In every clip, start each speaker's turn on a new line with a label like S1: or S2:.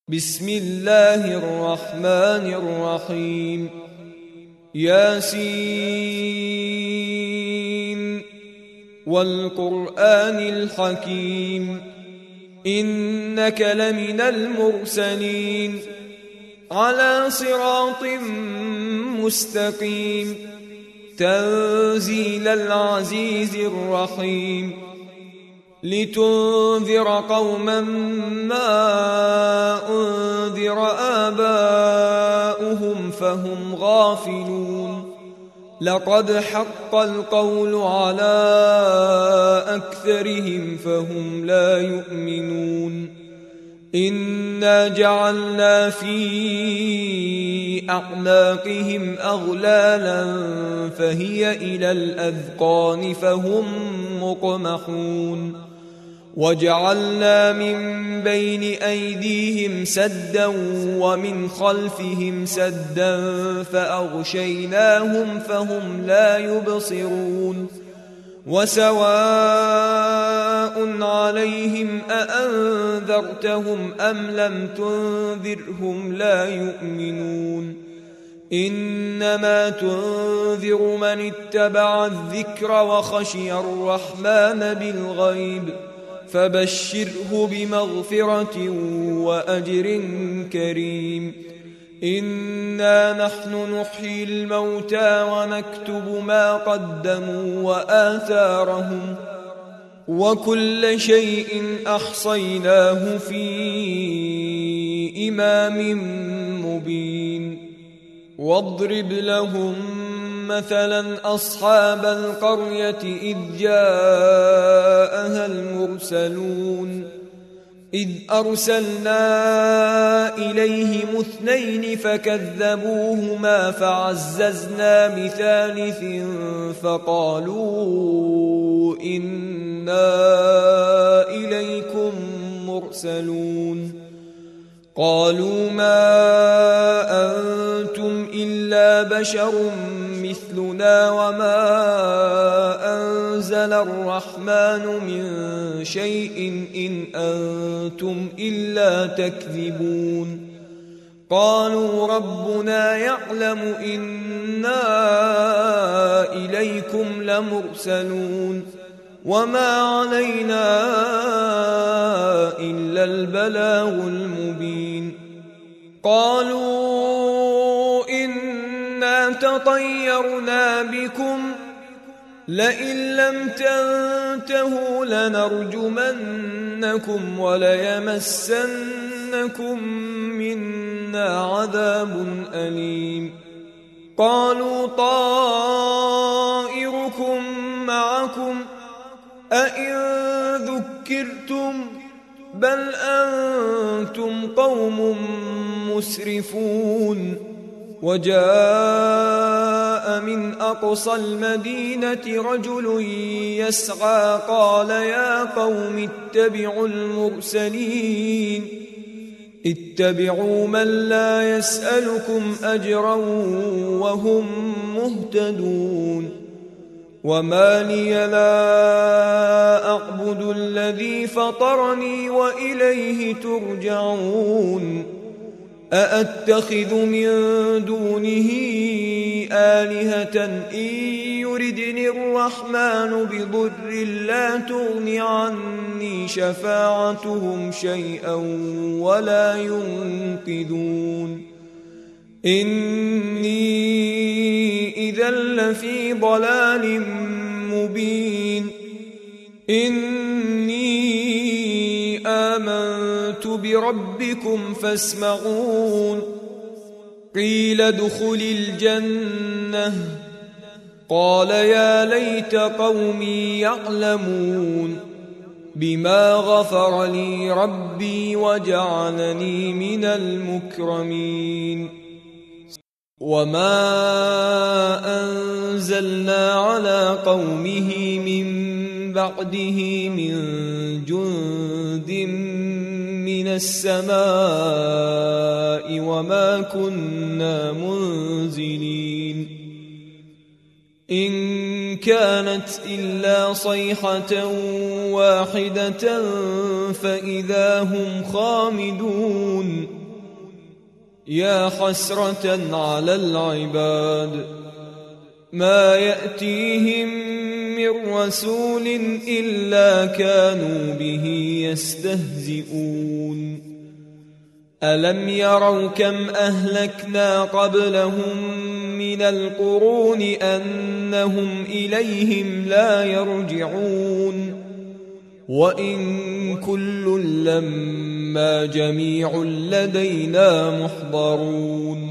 S1: بسم الله الرحمن الرحيم ياسين والقرآن الحكيم إنك لمن المرسلين على صراط مستقيم تنزيل العزيز الرحيم لتنذر قوما ما أنذر آباؤهم فهم غافلون لقد حق القول على أكثرهم فهم لا يؤمنون إنا جعلنا في أعناقهم أغلالا فهي إلى الأذقان فهم مقمحون وجعلنا من بين أيديهم سدا ومن خلفهم سدا فأغشيناهم فهم لا يبصرون وسواء عليهم أأنذرتهم أم لم تنذرهم لا يؤمنون إنما تنذر من اتبع الذكر وخشي الرحمن بالغيب فبشره بمغفرة وأجر كريم إنا نحن نحيي الموتى ونكتب ما قدموا وآثارهم وكل شيء أحصيناه في إمام مبين واضرب لهم مثلا أصحاب القرية إذ جاءها المرسلون إذ أرسلنا إليهم 2 فكذبوهما فعززنا بثالث فقالوا إنا إليكم مرسلون قالوا ما أنتم إلا بشر مثلنا وما أنزل الرحمن من شيء إن أنتم إلا تكذبون قالوا ربنا يعلم إنا إليكم لمرسلون وما علينا إلا البلاغ المبين قالوا إنا تطيرنا بكم لئن لم تنتهوا لنرجمنكم وليمسنكم منا عذاب أليم قالوا طائركم معكم أئن ذكرتم بل أنتم قوم مسرفون وجاء من أقصى المدينة رجل يسعى قال يا قوم اتبعوا المرسلين اتبعوا من لا يسألكم أجرا وهم مهتدون وما لي لا أعبد الذي فطرني وإليه ترجعون أأتخذ من دونه آلهة إن يردني الرحمن بضر لا تغن عني شفاعتهم شيئا ولا ينقذون إني إذا لفي ضلال مبين إني آمنت بربكم فاسمعون قيل ادخل الجنة قال يا ليت قومي يعلمون بما غفر لي ربي وجعلني من المكرمين وما أنزلنا على قومه من بعده من جند من السماء وما كنا منزلين إن كانت إلا صيحة واحدة فإذا هم خامدون يا حسرة على العباد ما يأتيهم من رسول إلا كانوا به يستهزئون ألم يروا كم أهلكنا قبلهم من القرون أنهم إليهم لا يرجعون وإن كل لما جميع لدينا محضرون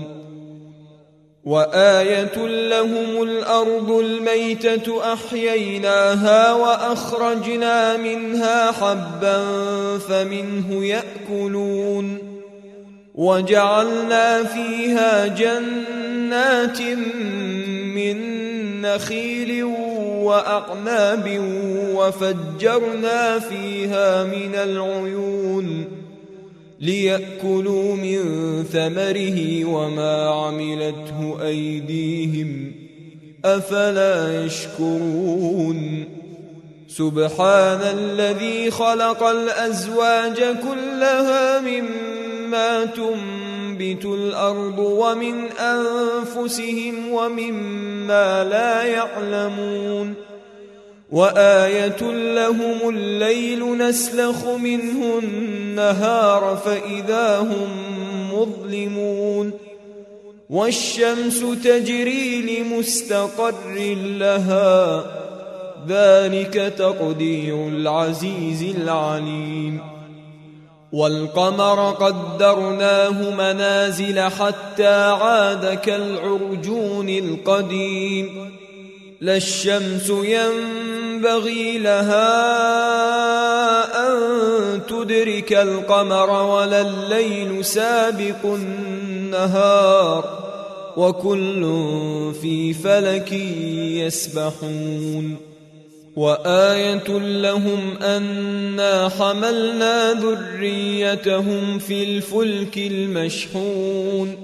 S1: وآية لهم الأرض الميتة أحييناها وأخرجنا منها حبا فمنه يأكلون وجعلنا فيها جنات من نخيل وأعناب وفجرنا فيها من العيون ليأكلوا من ثمره وما عملته أيديهم أفلا يشكرون سبحان الذي خلق الأزواج كلها مما تنبت الأرض ومن أنفسهم ومما لا يعلمون وآية لهم الليل نسلخ منه النهار فإذا هم مظلمون والشمس تجري لمستقر لها ذلك تقدير العزيز العليم والقمر قدرناه منازل حتى عاد كالعرجون القديم لا الشمس ينبغي لها أن تدرك القمر ولا الليل سابق النهار وكل في فلك يسبحون وآية لهم أنا حملنا ذريتهم في الفلك المشحون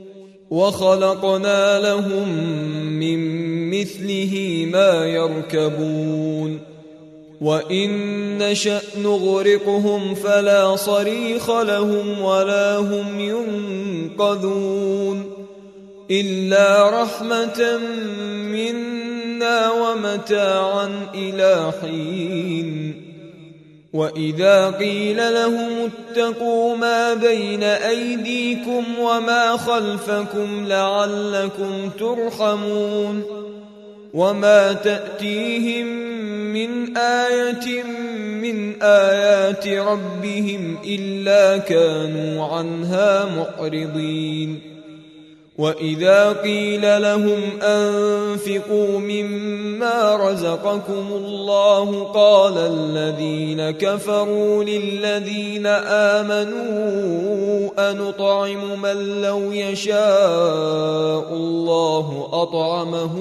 S1: وخلقنا لهم من مثله ما يركبون وإن نشأ نغرقهم فلا صريخ لهم ولا هم ينقذون إلا رحمة منا ومتاعا إلى حين وإذا قيل لهم اتقوا ما بين أيديكم وما خلفكم لعلكم ترحمون وما تأتيهم من آية من آيات ربهم إلا كانوا عنها معرضين وإذا قيل لهم أنفقوا مما رزقكم الله قال الذين كفروا للذين آمنوا أنطعم من لو يشاء الله أطعمه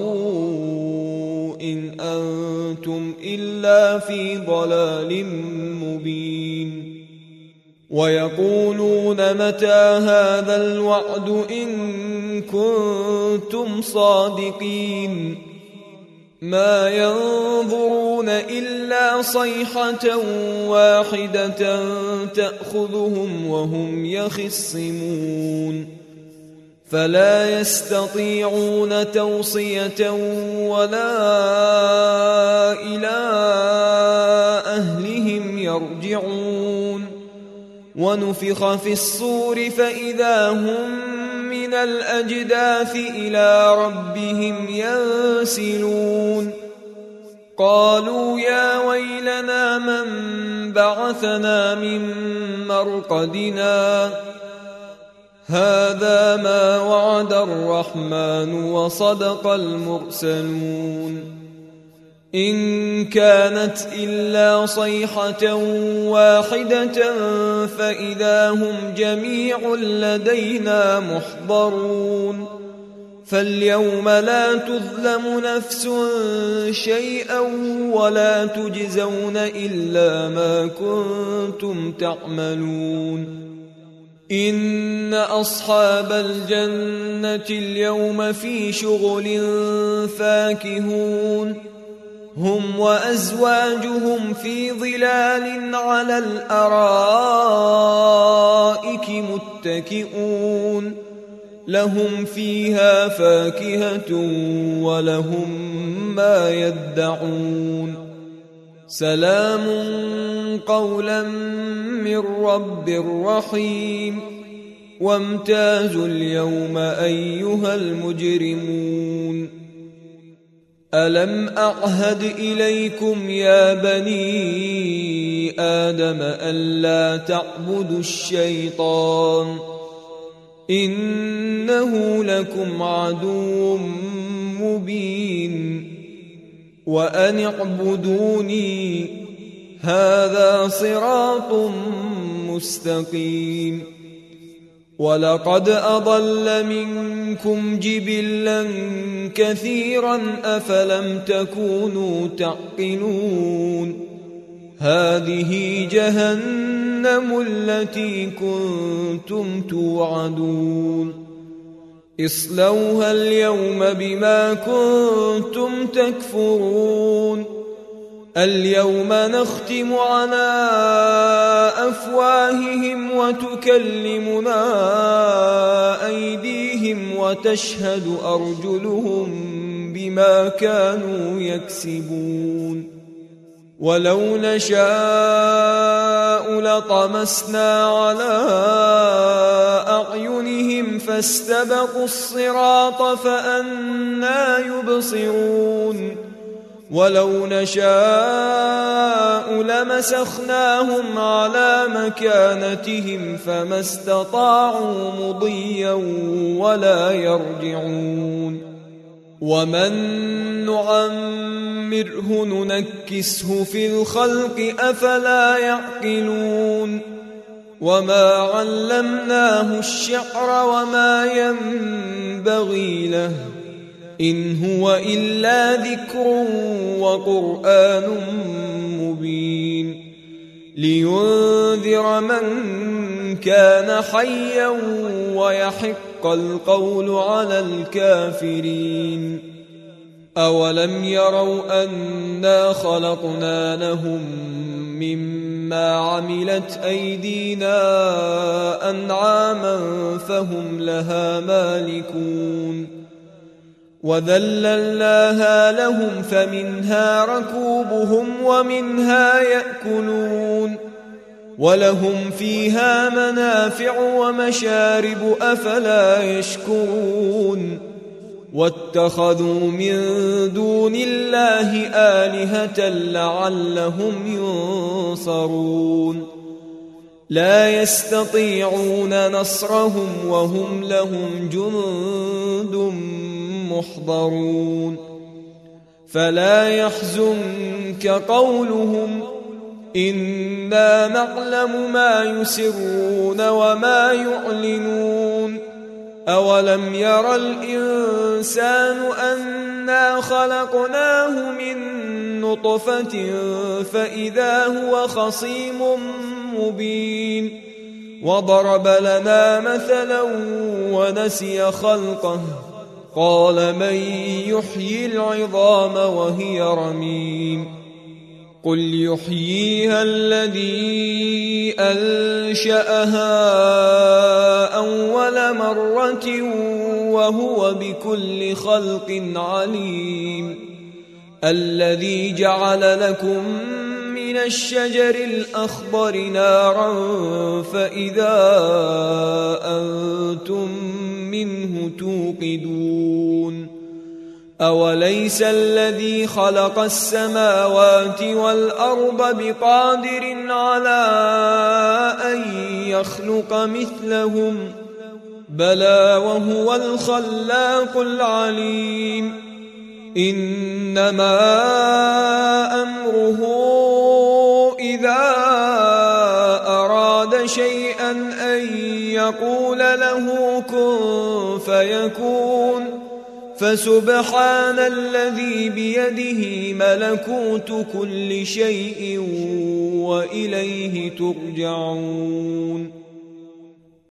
S1: إن أنتم إلا في ضلال مبين ويقولون متى هذا الوعد إن كنتم صادقين ما ينظرون إلا صيحة واحدة تأخذهم وهم يخصمون فلا يستطيعون توصية ولا إلى أهلهم يرجعون ونفخ في الصور فإذا هم من الأجداث إلى ربهم ينسلون قالوا يا ويلنا من بعثنا من مرقدنا هذا ما وعد الرحمن وصدق المرسلون إن كانت إلا صيحة واحدة فإذا هم جميع لدينا محضرون فاليوم لا تظلم نفس شيئا ولا تجزون إلا ما كنتم تعملون إن أصحاب الجنة اليوم في شغل فاكهون هم وأزواجهم في ظلال على الأرائك متكئون لهم فيها فاكهة ولهم ما يدعون سلام قولا من رب رحيم وامتازوا اليوم أيها المجرمون ألم أعهد إليكم يا بني آدم ألا تعبدوا الشيطان إنه لكم عدو مبين وأن اعبدوني هذا صراط مستقيم ولقد أضل منكم جبلا كثيرا أفلم تكونوا تعقلون هذه جهنم التي كنتم توعدون اصلوها اليوم بما كنتم تكفرون اليوم نختم على أفواههم وتكلمنا أيديهم وتشهد أرجلهم بما كانوا يكسبون ولو نشاء لطمسنا على أعينهم فاستبقوا الصراط فأنى يبصرون ولو نشاء لمسخناهم على مكانتهم فما استطاعوا مضيا ولا يرجعون ومن نعمره ننكسه في الخلق أفلا يعقلون وما علمناه الشعر وما ينبغي له إن هو إلا ذكر وقرآن مبين لينذر من كان حيا ويحق القول على الكافرين أولم يروا أنا خلقنا لهم مما عملت أيدينا أنعاما فهم لها مالكون وذللناها لهم فمنها ركوبهم ومنها يأكلون ولهم فيها منافع ومشارب أفلا يشكرون واتخذوا من دون الله آلهة لعلهم ينصرون لا يستطيعون نصرهم وهم لهم جند محضرون فلا يحزنك قولهم إنا نعلم ما يسرون وما يعلنون أولم ير الإنسان أنا خلقناه من نطفة فإذا هو خصيم مبين وضرب لنا مثلا ونسي خلقه قال من يحيي العظام وهي رميم قل يحييها الذي أنشأها أول مرة وهو بكل خلق عليم الذي جعل لكم من الشجر الأخضر نارا فإذا أنتم منه توقدون أوليس الذي خلق السماوات والأرض بقادر على أن يخلق مثلهم بلى وهو الخلاق العليم إنما أمره إذا أراد شيئا أن يقول له كن فيكون فسبحان الذي بيده ملكوت كل شيء وإليه ترجعون